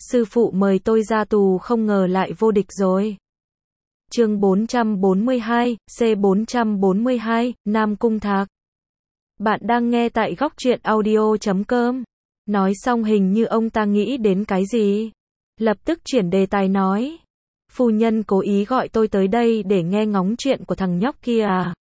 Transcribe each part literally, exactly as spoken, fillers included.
sư phụ mời tôi ra tù không ngờ lại vô địch rồi. Chương bốn trăm bốn mươi hai, C bốn trăm bốn mươi hai, Nam Cung Thạc. Bạn đang nghe tại góc truyện audio chấm com. Nói xong hình như ông ta nghĩ đến cái gì. Lập tức chuyển đề tài nói. Phu nhân cố ý gọi tôi tới đây để nghe ngóng chuyện của thằng nhóc kia à?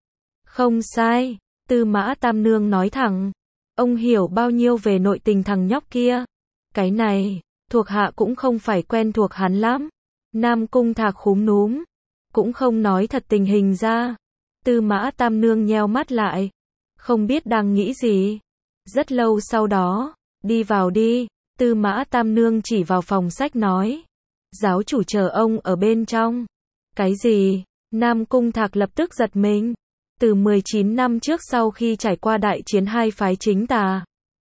Không sai, Tư Mã Tam Nương nói thẳng. Ông hiểu bao nhiêu về nội tình thằng nhóc kia? Cái này, thuộc hạ cũng không phải quen thuộc hắn lắm. Nam Cung Thạc khúm núm, cũng không nói thật tình hình ra. Tư Mã Tam Nương nheo mắt lại, không biết đang nghĩ gì. Rất lâu sau đó, đi vào đi, Tư Mã Tam Nương chỉ vào phòng sách nói. Giáo chủ chờ ông ở bên trong. Cái gì? Nam Cung Thạc lập tức giật mình. Từ mười chín năm trước sau khi trải qua đại chiến hai phái chính tà.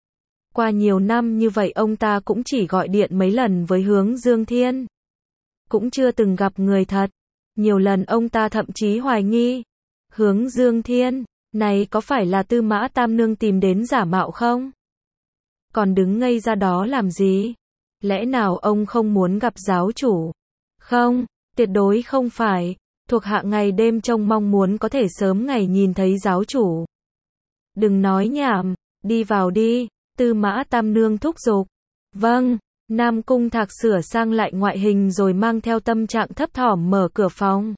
Qua nhiều năm như vậy ông ta cũng chỉ gọi điện mấy lần với Hướng Dương Thiên. Cũng chưa từng gặp người thật. Nhiều lần ông ta thậm chí hoài nghi. Hướng Dương Thiên, này có phải là Tư Mã Tam Nương tìm đến giả mạo không? Còn đứng ngây ra đó làm gì? Lẽ nào ông không muốn gặp giáo chủ? Không, tuyệt đối không phải. Thuộc hạ ngày đêm trông mong muốn có thể sớm ngày nhìn thấy giáo chủ. Đừng nói nhảm, đi vào đi, Tư Mã Tam Nương thúc giục. Vâng, Nam Cung Thạc sửa sang lại ngoại hình rồi mang theo tâm trạng thấp thỏm mở cửa phòng.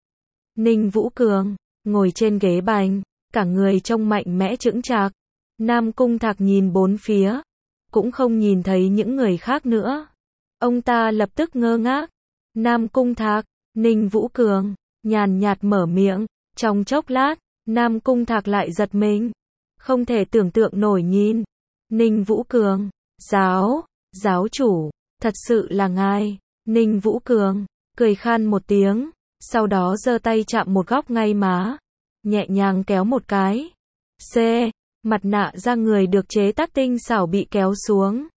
Ninh Vũ Cường, ngồi trên ghế bành, cả người trông mạnh mẽ chững chạc. Nam Cung Thạc nhìn bốn phía, cũng không nhìn thấy những người khác nữa. Ông ta lập tức ngơ ngác. Nam Cung Thạc, Ninh Vũ Cường, nhàn nhạt mở miệng. Trong chốc lát, Nam Cung Thạc lại giật mình. Không thể tưởng tượng nổi nhìn. Ninh Vũ Cường, giáo, giáo chủ, thật sự là ngài. Ninh Vũ Cường, cười khan một tiếng, sau đó giơ tay chạm một góc ngay má. Nhẹ nhàng kéo một cái. C. Mặt nạ da người được chế tác tinh xảo bị kéo xuống.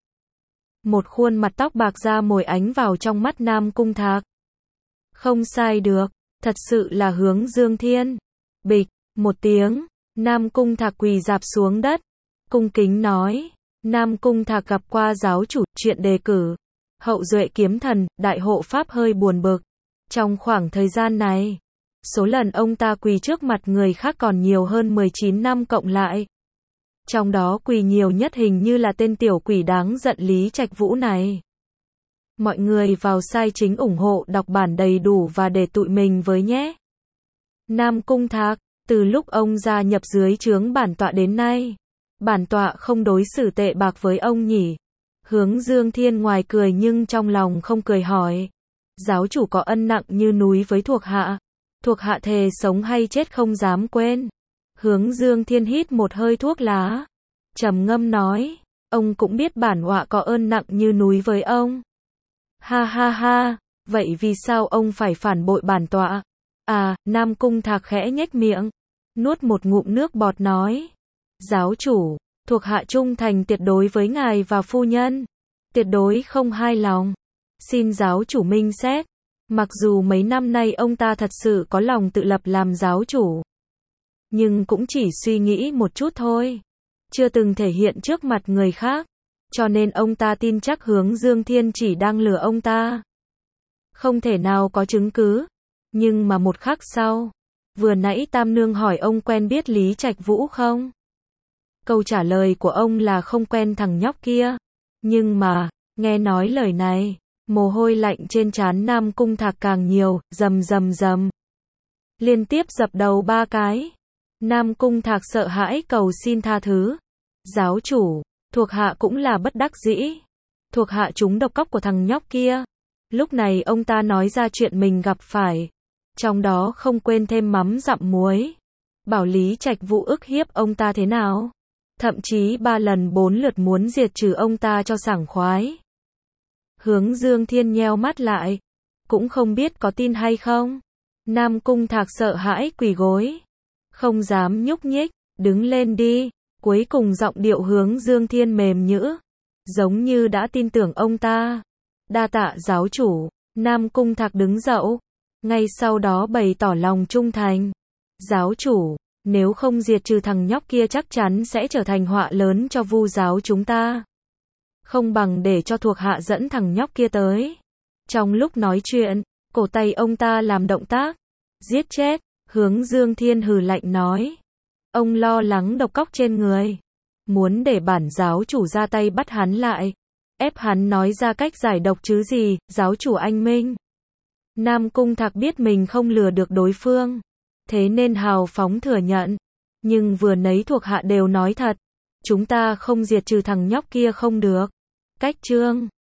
Một khuôn mặt tóc bạc da mồi ánh vào trong mắt Nam Cung Thạc. Không sai được, thật sự là Hướng Dương Thiên. Bịch, một tiếng, Nam Cung Thạc quỳ rạp xuống đất. Cung kính nói, Nam Cung Thạc gặp qua giáo chủ, chuyện đề cử. Hậu duệ kiếm thần, đại hộ pháp hơi buồn bực. Trong khoảng thời gian này, số lần ông ta quỳ trước mặt người khác còn nhiều hơn mười chín năm cộng lại. Trong đó quỳ nhiều nhất hình như là tên tiểu quỷ đáng giận Lý Trạch Vũ này. Mọi người vào sai chính ủng hộ đọc bản đầy đủ và để tụi mình với nhé. Nam Cung Thạc, từ lúc ông gia nhập dưới trướng bản tọa đến nay, bản tọa không đối xử tệ bạc với ông nhỉ? Hướng Dương Thiên ngoài cười nhưng trong lòng không cười hỏi. Giáo chủ có ân nặng như núi với thuộc hạ. Thuộc hạ thề sống hay chết không dám quên. Hướng Dương Thiên hít một hơi thuốc lá. Trầm ngâm nói. Ông cũng biết bản tọa có ơn nặng như núi với ông. Ha ha ha. Vậy vì sao ông phải phản bội bản tọa? À, Nam Cung Thạc khẽ nhếch miệng. Nuốt một ngụm nước bọt nói. Giáo chủ, thuộc hạ trung thành tuyệt đối với ngài và phu nhân. Tuyệt đối không hai lòng. Xin giáo chủ minh xét. Mặc dù mấy năm nay ông ta thật sự có lòng tự lập làm giáo chủ. Nhưng cũng chỉ suy nghĩ một chút thôi. Chưa từng thể hiện trước mặt người khác. Cho nên ông ta tin chắc Hướng Dương Thiên chỉ đang lừa ông ta. Không thể nào có chứng cứ. Nhưng mà một khắc sau, vừa nãy Tam Nương hỏi ông quen biết Lý Trạch Vũ không? Câu trả lời của ông là không quen thằng nhóc kia. Nhưng mà, nghe nói lời này, mồ hôi lạnh trên trán Nam Cung Thạc càng nhiều, rầm rầm rầm. Liên tiếp dập đầu ba cái. Nam Cung Thạc sợ hãi cầu xin tha thứ. Giáo chủ, thuộc hạ cũng là bất đắc dĩ. Thuộc hạ trúng độc cóc của thằng nhóc kia. Lúc này ông ta nói ra chuyện mình gặp phải. Trong đó không quên thêm mắm dặm muối. Bảo Lý Trạch Vũ ức hiếp ông ta thế nào. Thậm chí ba lần bốn lượt muốn diệt trừ ông ta cho sảng khoái. Hướng Dương Thiên nheo mắt lại. Cũng không biết có tin hay không. Nam Cung Thạc sợ hãi quỳ gối. Không dám nhúc nhích, đứng lên đi. Cuối cùng giọng điệu Hướng Dương Thiên mềm nhữ. Giống như đã tin tưởng ông ta. Đa tạ giáo chủ. Nam Cung Thạc đứng dậy. Ngay sau đó bày tỏ lòng trung thành. Giáo chủ, nếu không diệt trừ thằng nhóc kia chắc chắn sẽ trở thành họa lớn cho Vu giáo chúng ta. Không bằng để cho thuộc hạ dẫn thằng nhóc kia tới. Trong lúc nói chuyện, cổ tay ông ta làm động tác. Giết chết, Hướng Dương Thiên hừ lạnh nói. Ông lo lắng độc cóc trên người. Muốn để bản giáo chủ ra tay bắt hắn lại. Ép hắn nói ra cách giải độc chứ gì, giáo chủ anh minh. Nam Cung Thạc biết mình không lừa được đối phương. Thế nên hào phóng thừa nhận. Nhưng vừa nấy thuộc hạ đều nói thật. Chúng ta không diệt trừ thằng nhóc kia không được. Cách trương.